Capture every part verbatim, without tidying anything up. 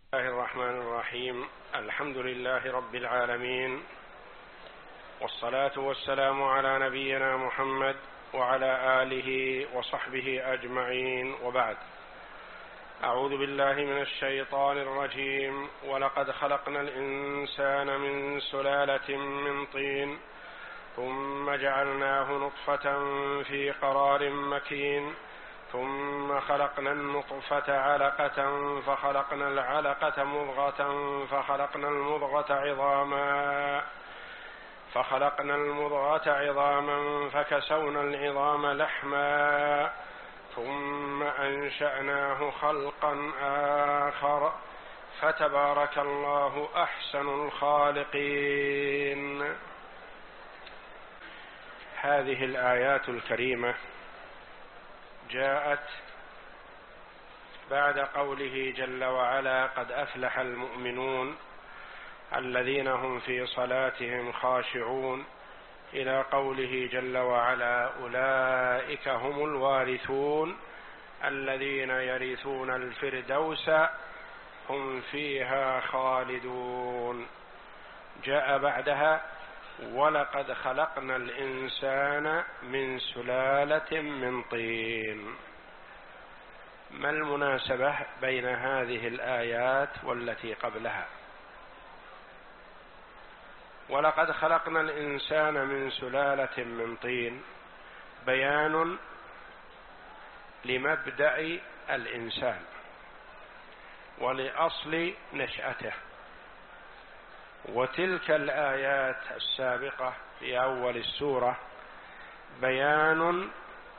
الله الرحمن الرحيم. الحمد لله رب العالمين، والصلاة والسلام على نبينا محمد وعلى آله وصحبه أجمعين، وبعد. أعوذ بالله من الشيطان الرجيم. ولقد خلقنا الإنسان من سلالة من طين ثم جعلناه نطفة في قرار مكين ثم خلقنا النطفة علقة فخلقنا العلقة مضغة فخلقنا المضغة عظاما فخلقنا المضغة عظاما فكسونا العظام لحما ثم أنشأناه خلقا آخر فتبارك الله أحسن الخالقين. هذه الآيات الكريمة جاءت بعد قوله جل وعلا: قد أفلح المؤمنون الذين هم في صلاتهم خاشعون، إلى قوله جل وعلا: أولئك هم الوارثون الذين يرثون الفردوس هم فيها خالدون. جاء بعدها: ولقد خلقنا الإنسان من سلالة من طين. ما المناسبة بين هذه الآيات والتي قبلها؟ ولقد خلقنا الإنسان من سلالة من طين بيان لمبدأ الإنسان ولأصل نشأته، وتلك الآيات السابقة في أول السورة بيان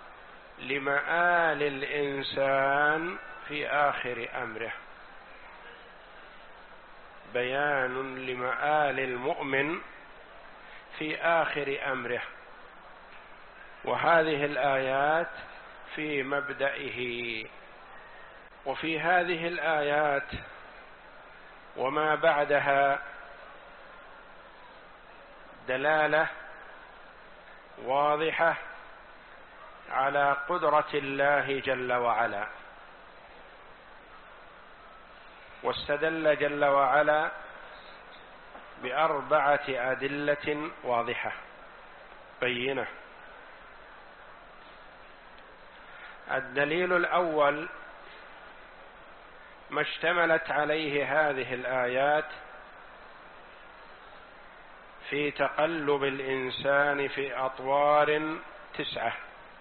لمآل الإنسان في آخر أمره، بيان لمآل المؤمن في آخر أمره. وهذه الآيات في مبدئه. وفي هذه الآيات وما بعدها دلالة واضحة على قدرة الله جل وعلا، واستدل جل وعلا بأربعة أدلة واضحة بينة. الدليل الأول ما اشتملت عليه هذه الآيات في تقلب الإنسان في أطوار تسعة.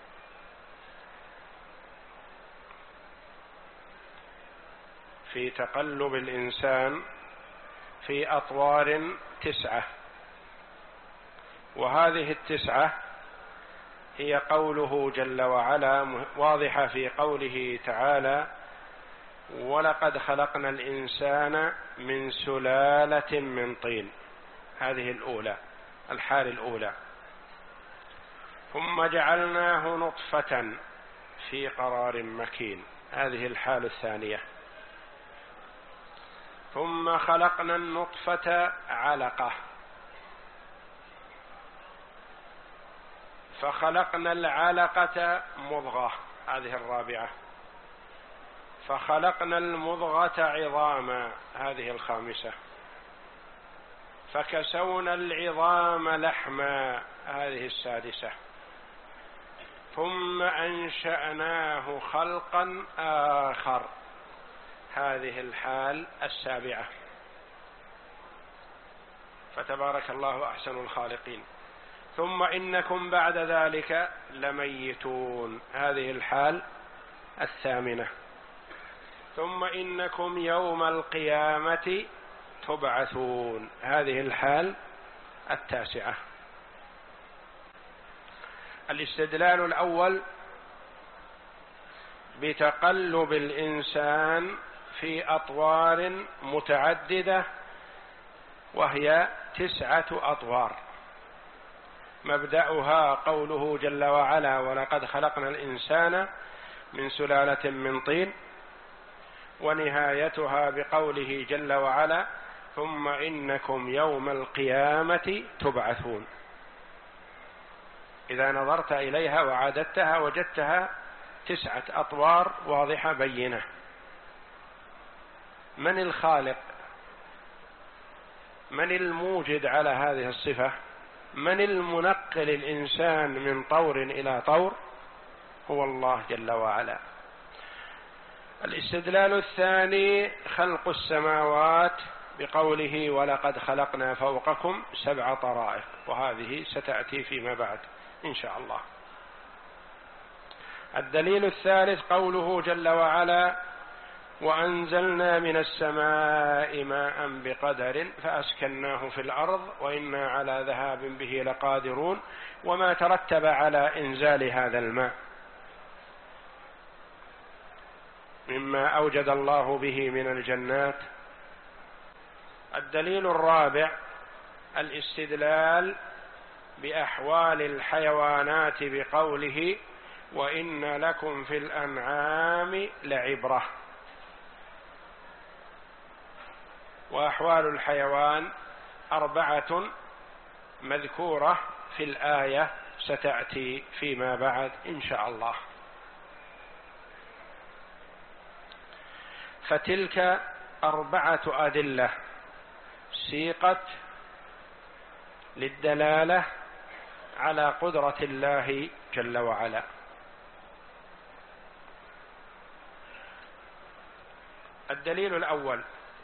في تقلب الإنسان في أطوار تسعة، وهذه التسعة هي قوله جل وعلا، واضحة في قوله تعالى: ولقد خلقنا الإنسان من سلالة من طين. هذه الأولى، الحال الأولى. ثم جعلناه نطفة في قرار مكين. هذه الحال الثانية. ثم خلقنا النطفة علقة فخلقنا العلقة مضغة. هذه الرابعة. فخلقنا المضغة عظاما. هذه الخامسة. فكسونا العظام لحما. هذه السادسة. ثم أنشأناه خلقا آخر. هذه الحال السابعة. فتبارك الله أحسن الخالقين. ثم إنكم بعد ذلك لميتون. هذه الحال الثامنة. ثم إنكم يوم القيامة تبعثون. هذه الحال التاسعة. الاستدلال الأول بتقلب الإنسان في أطوار متعددة، وهي تسعة أطوار. مبدأها قوله جل وعلا: ولقد خلقنا الإنسان من سلالة من طين، ونهايتها بقوله جل وعلا: ثم إنكم يوم القيامة تبعثون. إذا نظرت إليها وعادتها وجدتها تسعة أطوار واضحة بينة. من الخالق؟ من الموجد على هذه الصفة؟ من المنقل الإنسان من طور إلى طور؟ هو الله جل وعلا. الاستدلال الثاني خلق السماوات بقوله ولقد خلقنا فوقكم سبع طرائق، وهذه ستأتي فيما بعد إن شاء الله. الدليل الثالث قوله جل وعلا وأنزلنا من السماء ماء بقدر فأسكناه في الأرض وإنا على ذهاب به لقادرون، وما ترتب على إنزال هذا الماء مما أوجد الله به من الجنات. الدليل الرابع الاستدلال بأحوال الحيوانات بقوله وإن لكم في الأنعام لعبرة. وأحوال الحيوان أربعة مذكورة في الآية ستأتي فيما بعد إن شاء الله. فتلك أربعة أدلة سيقت للدلالة على قدرة الله جل وعلا. الدليل الأول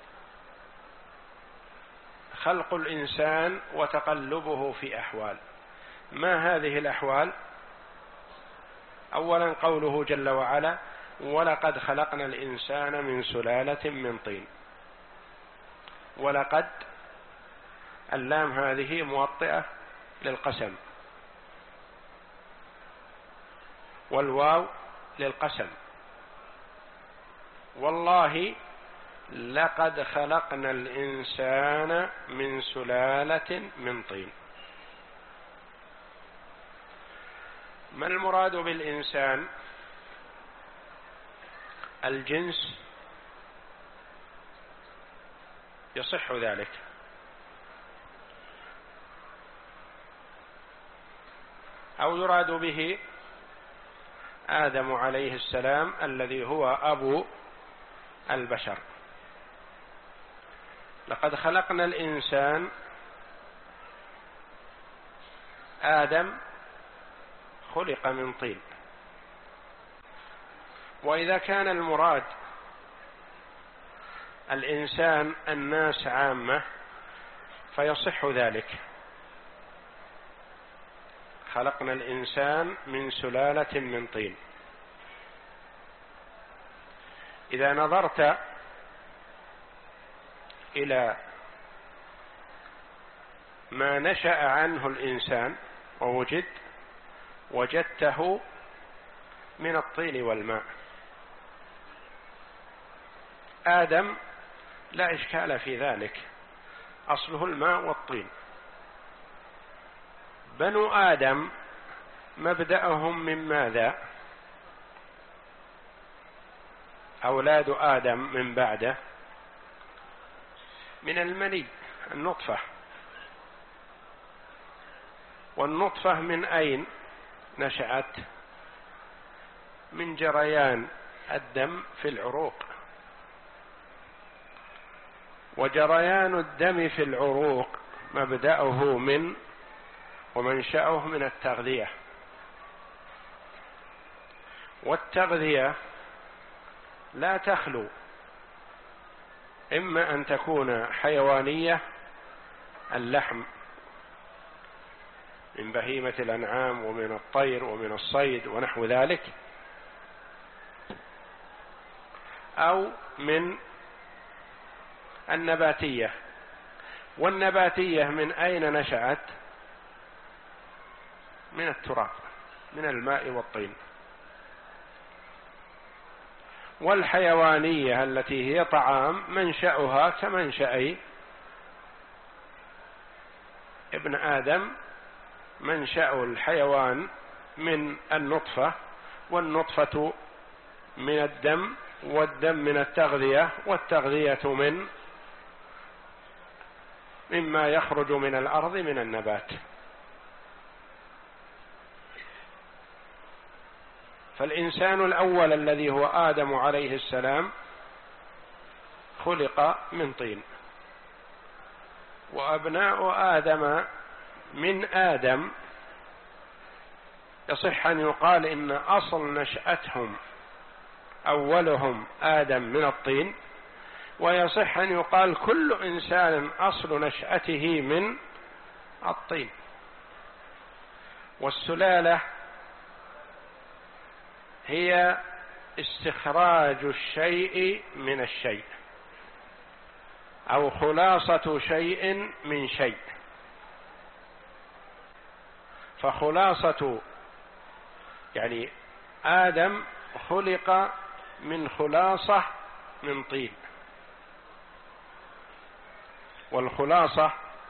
خلق الإنسان وتقلبه في أحوال. ما هذه الأحوال؟ أولا قوله جل وعلا ولقد خلقنا الإنسان من سلالة من طين. ولقد اللام هذه موطئة للقسم، والواو للقسم. والله لقد خلقنا الإنسان من سلالة من طين. ما المراد بالإنسان؟ الجنس يصح ذلك، أو يراد به آدم عليه السلام الذي هو أبو البشر. لقد خلقنا الإنسان، آدم خلق من طين. وإذا كان المراد الإنسان الناس عامة فيصح ذلك. خلقنا الإنسان من سلالة من طين. إذا نظرت إلى ما نشأ عنه الإنسان ووجد وجدته من الطين والماء. آدم لا إشكال في ذلك، أصله الماء والطين. بنو آدم مبدأهم من ماذا؟ أولاد آدم من بعده من المني، النطفة. والنطفة من أين نشأت؟ من جريان الدم في العروق. وجريان الدم في العروق مبدأه من ومنشأه من التغذية. والتغذية لا تخلو، إما أن تكون حيوانية، اللحم من بهيمة الأنعام ومن الطير ومن الصيد ونحو ذلك، أو من النباتية. والنباتية من أين نشأت؟ من التراب، من الماء والطين. والحيوانية التي هي طعام منشأها كمنشأ ابن آدم. منشأ الحيوان من النطفة، والنطفة من الدم، والدم من التغذية، والتغذية من مما يخرج من الأرض من النبات. فالإنسان الأول الذي هو آدم عليه السلام خلق من طين. وأبناء آدم من آدم يصح أن يقال إن أصل نشأتهم أولهم آدم من الطين، ويصح أن يقال كل إنسان أصل نشأته من الطين. والسلالة هي استخراج الشيء من الشيء، أو خلاصة شيء من شيء. فخلاصة يعني آدم خلق من خلاصة من طين، والخلاصة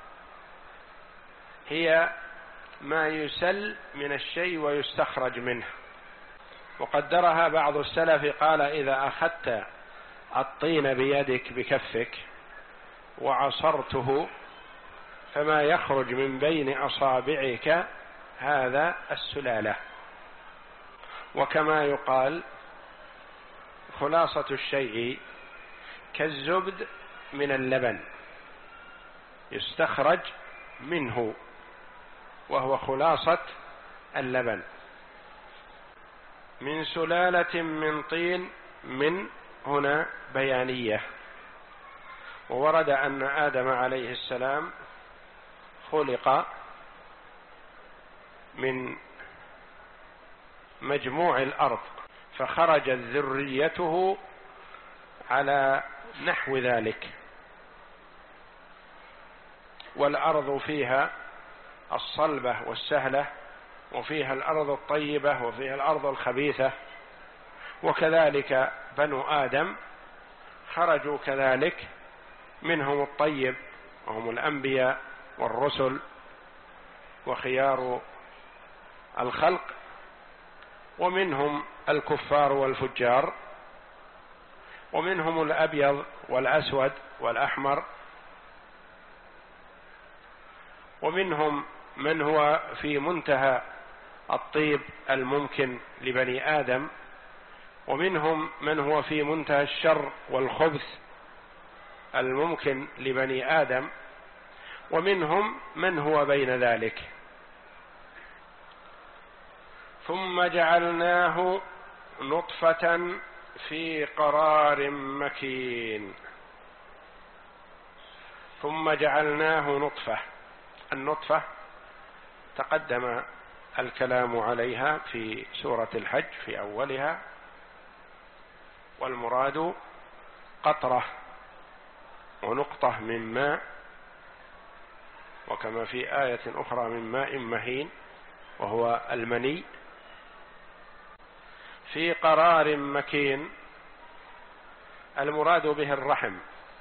هي ما يسل من الشيء ويستخرج منه. وقدرها بعض السلف قال: إذا أخذت الطين بيدك بكفك وعصرته فما يخرج من بين أصابعك هذا السلالة. وكما يقال خلاصة الشيء كالزبد من اللبن يستخرج منه، وهو خلاصة اللبن. من سلالة من طين، من هنا بيانية. وورد أن آدم عليه السلام خلق من مجموع الأرض، فخرجت ذريته على نحو ذلك. والأرض فيها الصلبة والسهلة، وفيها الأرض الطيبة، وفيها الأرض الخبيثة. وكذلك بنو آدم خرجوا كذلك، منهم الطيب وهم الأنبياء والرسل وخيار الخلق، ومنهم الكفار والفجار، ومنهم الأبيض والأسود والأحمر، ومنهم من هو في منتهى الطيب الممكن لبني آدم، ومنهم من هو في منتهى الشر والخبث الممكن لبني آدم، ومنهم من هو بين ذلك. ثم جعلناه نطفة في قرار مكين. ثم جعلناه نطفة. النطفة تقدم الكلام عليها في سورة الحج في أولها، والمراد قطرة ونقطة من ماء، وكما في آية أخرى من ماء مهين وهو المني. في قرار مكين المراد به الرحم،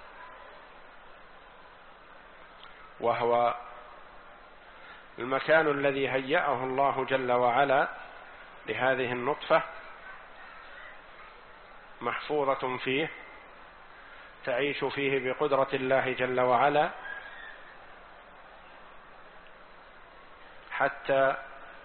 وهو المكان الذي هيأه الله جل وعلا لهذه النطفة، محفوظة فيه، تعيش فيه بقدرة الله جل وعلا حتى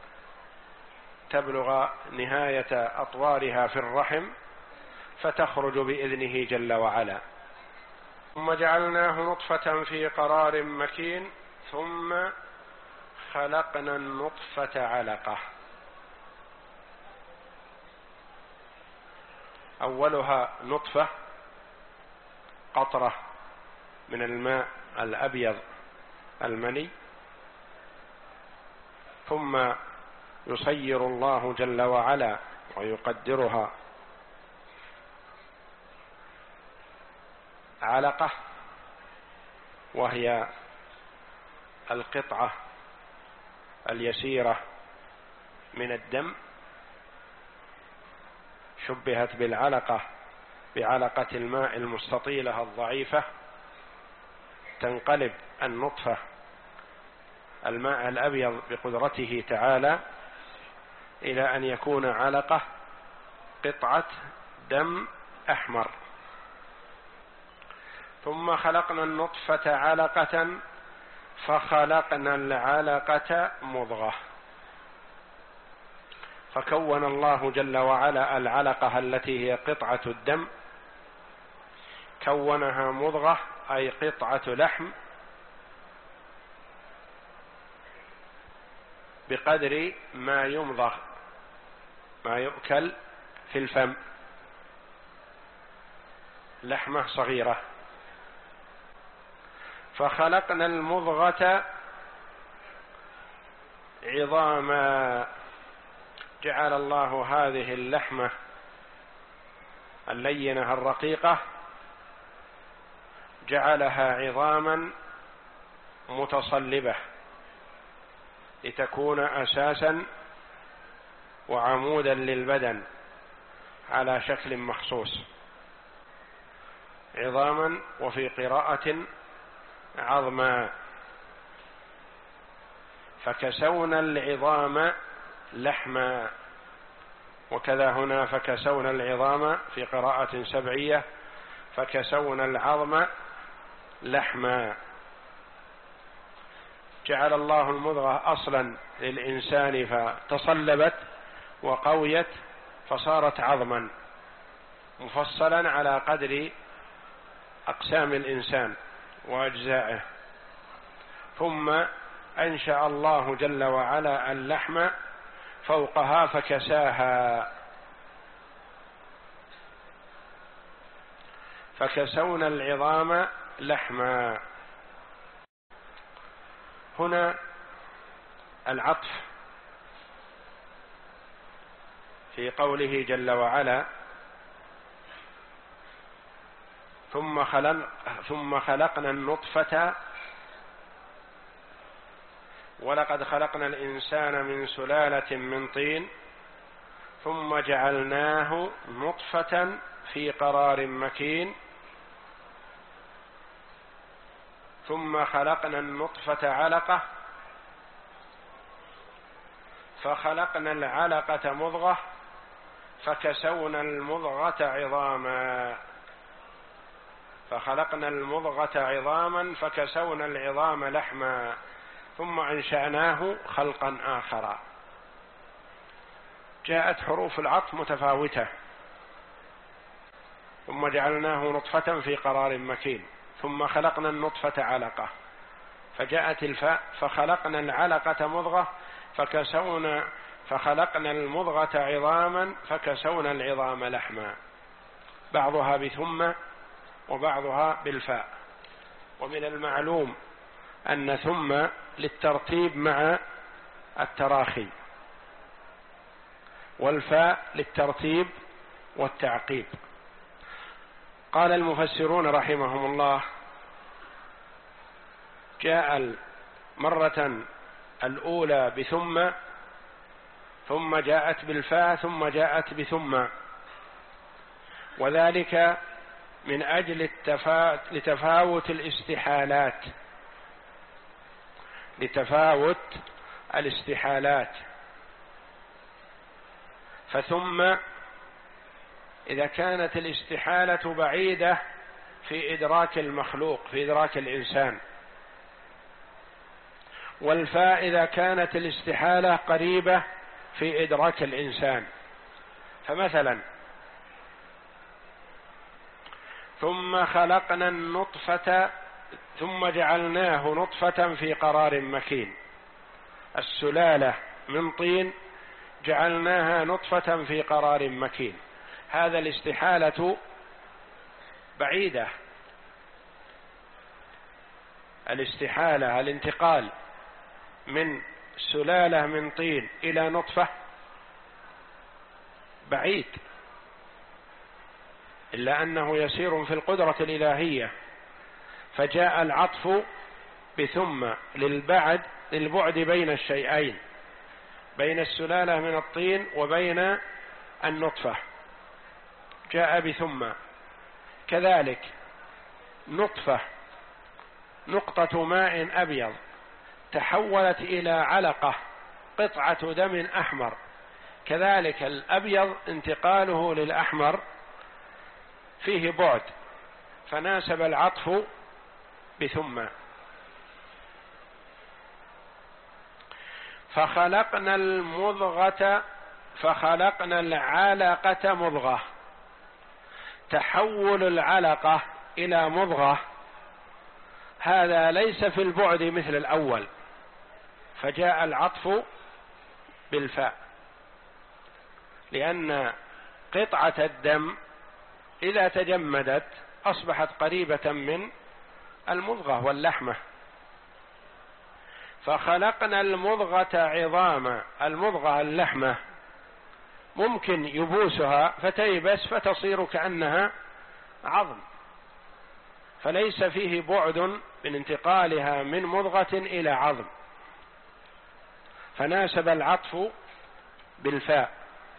تبلغ نهاية أطوارها في الرحم فتخرج بإذنه جل وعلا. ثم جعلناه نطفة في قرار مكين ثم خلقنا النطفة علقة. أولها نطفة قطرة من الماء الأبيض المني، ثم يصير الله جل وعلا ويقدرها علقة، وهي القطعة اليسيرة من الدم، شبهت بالعلقة بعلقة الماء المستطيلة الضعيفة، تنقلب النطفة الماء الأبيض بقدرته تعالى إلى أن يكون علقة قطعة دم أحمر. ثم خلقنا النطفة علقة فخلقنا العلقة مضغة، فكون الله جل وعلا العلقة التي هي قطعة الدم كونها مضغة أي قطعة لحم بقدر ما يمضغ، ما يؤكل في الفم، لحمة صغيرة. فخلقنا المضغة عظاما، جعل الله هذه اللحمة اللينة الرقيقة جعلها عظاما متصلبة لتكون أساسا وعمودا للبدن على شكل مخصوص، عظاما وفي قراءة عظما. فكسونا العظام لحما، وكذا هنا فكسونا العظام في قراءة سبعية، فكسونا العظم لحما. جعل الله المضغة أصلا للإنسان فتصلبت وقويت فصارت عظما مفصلا على قدر أقسام الإنسان وأجزائه، ثم أنشأ الله جل وعلا اللحم فوقها فكساها. فكسونا العظام لحما. هنا العطف في قوله جل وعلا ثم خلق ثم خلقنا النطفة ولقد خلقنا الإنسان من سلالة من طين ثم جعلناه نطفة في قرار مكين ثم خلقنا النطفة علقة فخلقنا العلقة مضغة فكسونا المضغة عظاما فخلقنا المضغة عظاما فكسونا العظام لحما ثم أنشأناه خلقا آخر. جاءت حروف العطف متفاوتة. ثم جعلناه نطفة في قرار مكين ثم خلقنا النطفة علقة، فجاءت الفاء فخلقنا العلقة مضغة فكسونا فخلقنا المضغة عظاما فكسونا العظام لحما، بعضها بثم وبعضها بالفاء. ومن المعلوم أن ثم للترتيب مع التراخي، والفاء للترتيب والتعقيب. قال المفسرون رحمهم الله جاء المرة الأولى بثم ثم جاءت بالفاء ثم جاءت بثم، وذلك من أجل التفا... لتفاوت الاستحالات لتفاوت الاستحالات فثم إذا كانت الاستحالة بعيدة في إدراك المخلوق في إدراك الإنسان، والفاء إذا كانت الاستحالة قريبة في إدراك الإنسان. فمثلا ثم خلقنا النطفة ثم جعلناه نطفة في قرار مكين، السلالة من طين جعلناها نطفة في قرار مكين، هذا الاستحالة بعيدة، الاستحالة الانتقال من سلالة من طين إلى نطفة بعيد، إلا أنه يسير في القدرة الإلهية، فجاء العطف بثم للبعد للبعد بين الشيئين، بين السلالة من الطين وبين النطفة، جاء بثم. كذلك نطفة نقطة ماء أبيض تحولت إلى علقة قطعة دم أحمر، كذلك الأبيض انتقاله للأحمر فيه بعد، فناسب العطف بثم. فخلقنا المضغة فخلقنا العلقة مضغة، تحول العلقة إلى مضغة هذا ليس في البعد مثل الأول، فجاء العطف بالفاء، لأن قطعة الدم إذا تجمدت أصبحت قريبة من المضغة واللحمة، فخلقنا المضغة عظاما. المضغة اللحمة ممكن يبوسها فتيبس فتصير كأنها عظم، فليس فيه بعد من انتقالها من مضغة إلى عظم، فناسب العطف بالفاء.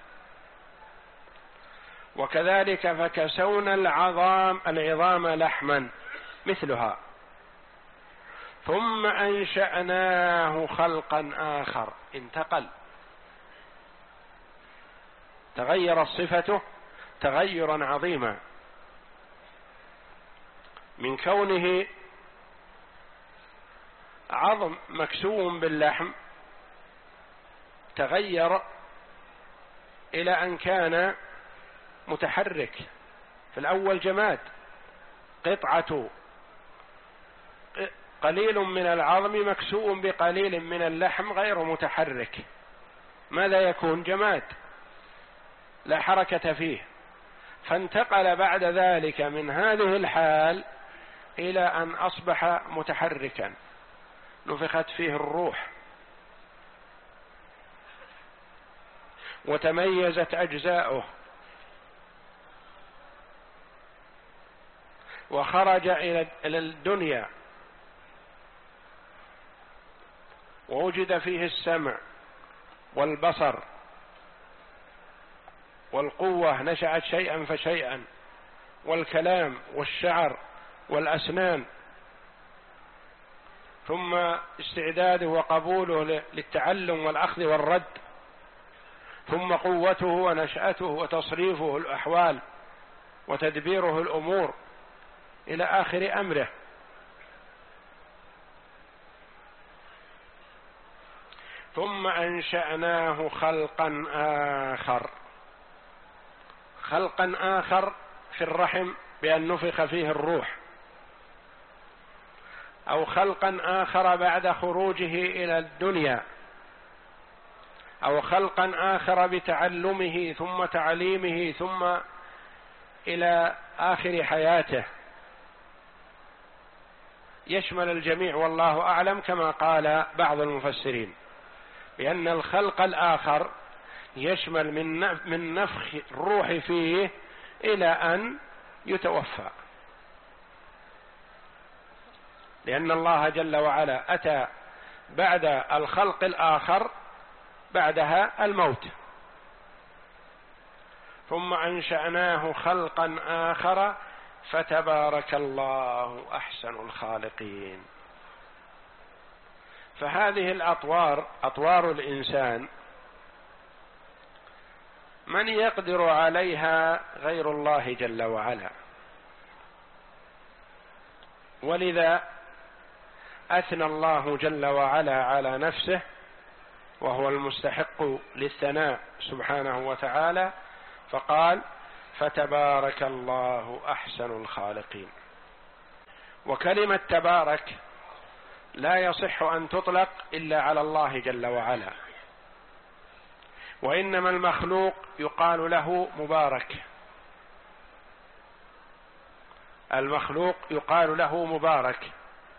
وكذلك فكسونا العظام العظام لحما مثلها ثم أنشأناه خلقا آخر، انتقل، تغيرت صفته تغيرا عظيما، من كونه عظم مكسو باللحم تغير إلى أن كان متحرك. في الأول جماد، قطعة قليل من العظم مكسو بقليل من اللحم غير متحرك، ماذا يكون؟ جماد لا حركة فيه. فانتقل بعد ذلك من هذه الحال إلى أن أصبح متحركا، نفخت فيه الروح وتميزت أجزاؤه وخرج إلى الدنيا ووجد فيه السمع والبصر والقوة، نشأت شيئا فشيئا، والكلام والشعر والأسنان، ثم استعداده وقبوله للتعلم والأخذ والرد، ثم قوته ونشأته وتصريفه الأحوال وتدبيره الأمور إلى آخر أمره. ثم أنشأناه خلقا آخر، خلقا آخر في الرحم بأن نفخ فيه الروح، أو خلقا آخر بعد خروجه إلى الدنيا، أو خلقا آخر بتعلمه ثم تعليمه ثم إلى آخر حياته، يشمل الجميع والله أعلم، كما قال بعض المفسرين بأن الخلق الآخر يشمل من نفخ الروح فيه إلى أن يتوفى، لأن الله جل وعلا أتى بعد الخلق الآخر بعدها الموت. ثم أنشأناه خلقا آخر فتبارك الله أحسن الخالقين. فهذه الأطوار أطوار الإنسان من يقدر عليها غير الله جل وعلا، ولذا أثنى الله جل وعلا على نفسه وهو المستحق للثناء سبحانه وتعالى، فقال فتبارك الله أحسن الخالقين. وكلمة تبارك لا يصح أن تطلق إلا على الله جل وعلا، وإنما المخلوق يقال له مبارك، المخلوق يقال له مبارك.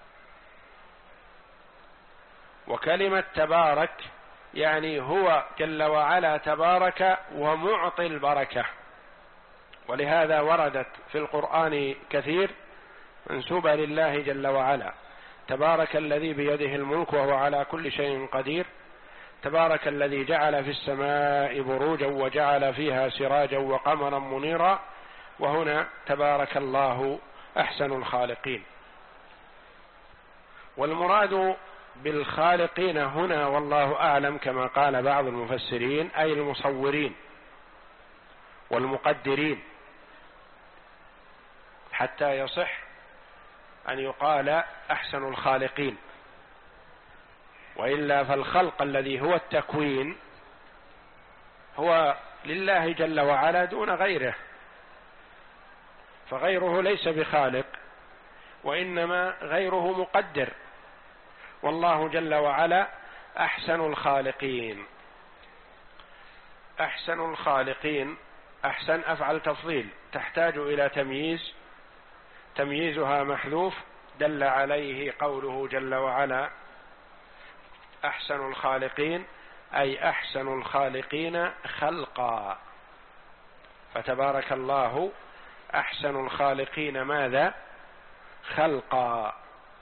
وكلمة تبارك يعني هو جل وعلا تبارك ومعطي البركة، ولهذا وردت في القرآن كثير منسوبة لله جل وعلا: تبارك الذي بيده الملك وهو على كل شيء قدير، تبارك الذي جعل في السماء بروجا وجعل فيها سراجا وقمرا منيرا. وهنا تبارك الله أحسن الخالقين. والمراد بالخالقين هنا والله أعلم كما قال بعض المفسرين أي المصورين والمقدرين، حتى يصح أن يقال أحسن الخالقين، وإلا فالخلق الذي هو التكوين هو لله جل وعلا دون غيره، فغيره ليس بخالق، وإنما غيره مقدر، والله جل وعلا أحسن الخالقين. أحسن الخالقين، أحسن أفعل تفضيل تحتاج إلى تمييز، تمييزها محذوف، دل عليه قوله جل وعلا أحسن الخالقين، أي أحسن الخالقين خلقا، فتبارك الله أحسن الخالقين ماذا؟ خلقا.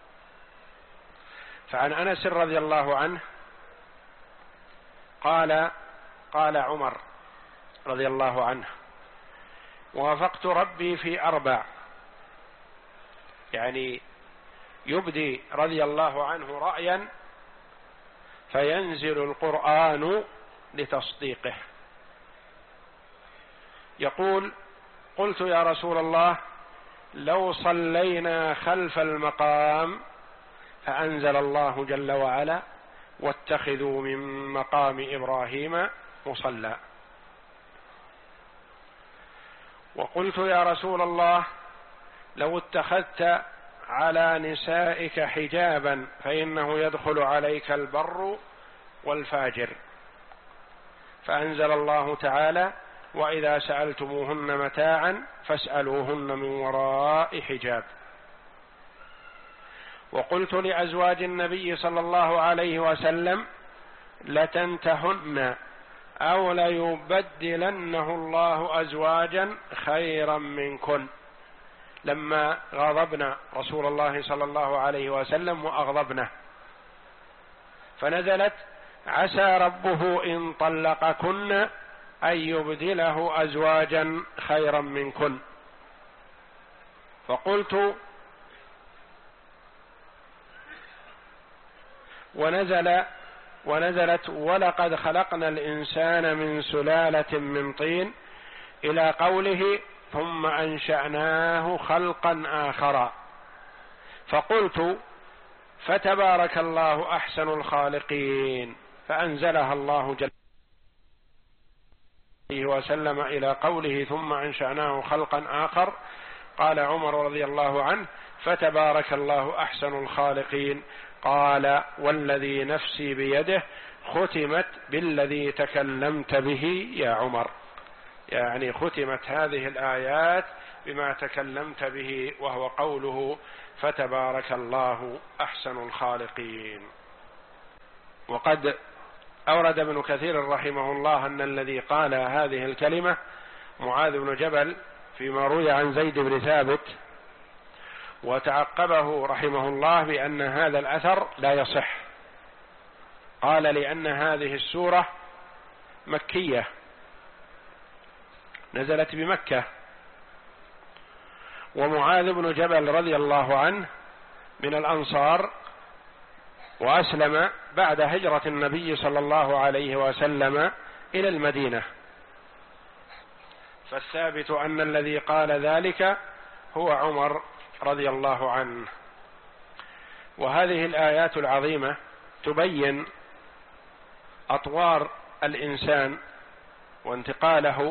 فعن أنس رضي الله عنه قال قال عمر رضي الله عنه: وافقت ربي في أربع، يعني يبدي رضي الله عنه رأيا فينزل القرآن لتصديقه. يقول: قلت يا رسول الله لو صلينا خلف المقام، فأنزل الله جل وعلا: واتخذوا من مقام إبراهيم مصلى. وقلت يا رسول الله لو اتخذت على نسائك حجابا فإنه يدخل عليك البر والفاجر، فأنزل الله تعالى: وإذا سألتموهن متاعا فاسألوهن من وراء حجاب. وقلت لأزواج النبي صلى الله عليه وسلم: لتنتهن أو ليبدلنه الله أزواجا خيرا منكن، لما غضبنا رسول الله صلى الله عليه وسلم وأغضبنه، فنزلت: عسى ربه إن طلقكن أن يبدله أزواجا خيرا منكن. فقلت: ونزل ونزلت: ولقد خلقنا الإنسان من سلالة من طين، إلى قوله: ثم أنشأناه خلقا آخر. فقلت: فتبارك الله أحسن الخالقين، فأنزلها الله جل وسلم إلى قوله: ثم أنشأناه خلقا آخر. قال عمر رضي الله عنه: فتبارك الله أحسن الخالقين. قال: والذي نفسي بيده ختمت بالذي تكلمت به يا عمر، يعني ختمت هذه الآيات بما تكلمت به، وهو قوله: فتبارك الله أحسن الخالقين. وقد أورد ابن كثير رحمه الله أن الذي قال هذه الكلمة معاذ بن جبل فيما روي عن زيد بن ثابت، وتعقبه رحمه الله بأن هذا الأثر لا يصح. قال: لأن هذه السورة مكية نزلت بمكة، ومعاذ بن جبل رضي الله عنه من الأنصار، وأسلم بعد هجرة النبي صلى الله عليه وسلم إلى المدينة، فالثابت أن الذي قال ذلك هو عمر رضي الله عنه. وهذه الآيات العظيمة تبين أطوار الإنسان وانتقاله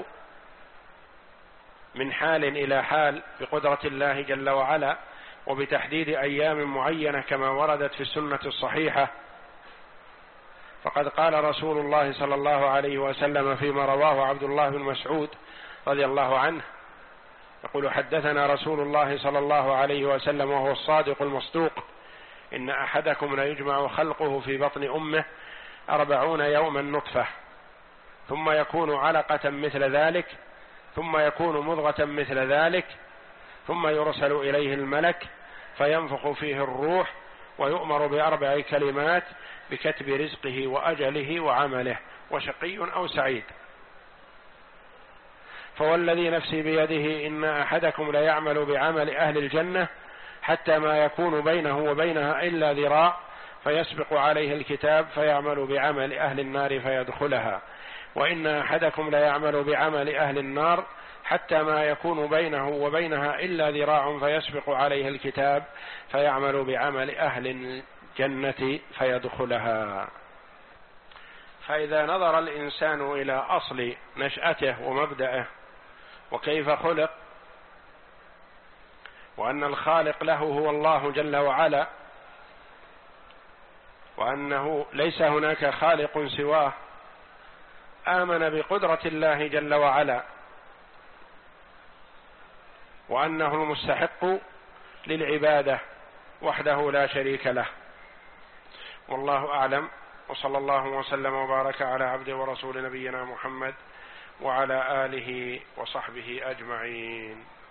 من حال إلى حال بقدرة الله جل وعلا، وبتحديد أيام معينة كما وردت في السنة الصحيحة. فقد قال رسول الله صلى الله عليه وسلم فيما رواه عبد الله بن مسعود رضي الله عنه، يقول: حدثنا رسول الله صلى الله عليه وسلم وهو الصادق المصدوق: إن أحدكم ليجمع خلقه في بطن أمه أربعون يوما نطفة، ثم يكون علقة مثل ذلك، ثم يكون مضغة مثل ذلك، ثم يرسل إليه الملك فينفخ فيه الروح، ويؤمر بأربع كلمات بكتب رزقه وأجله وعمله، وشقي أو سعيد. فوالذي نفسي بيده إن أحدكم ليعمل بعمل أهل الجنة حتى ما يكون بينه وبينها إلا ذراع، فيسبق عليه الكتاب فيعمل بعمل أهل النار فيدخلها، وإن أحدكم ليعمل بعمل أهل النار حتى ما يكون بينه وبينها إلا ذراع، فيسبق عليه الكتاب فيعمل بعمل أهل الجنة فيدخلها. فإذا نظر الإنسان إلى أصل نشأته ومبدأه وكيف خلق، وأن الخالق له هو الله جل وعلا، وأنه ليس هناك خالق سواه، آمن بقدرة الله جل وعلا، وأنه المستحق للعبادة وحده لا شريك له. والله أعلم، وصلى الله وسلم وبارك على عبده ورسول نبينا محمد وعلى آله وصحبه أجمعين.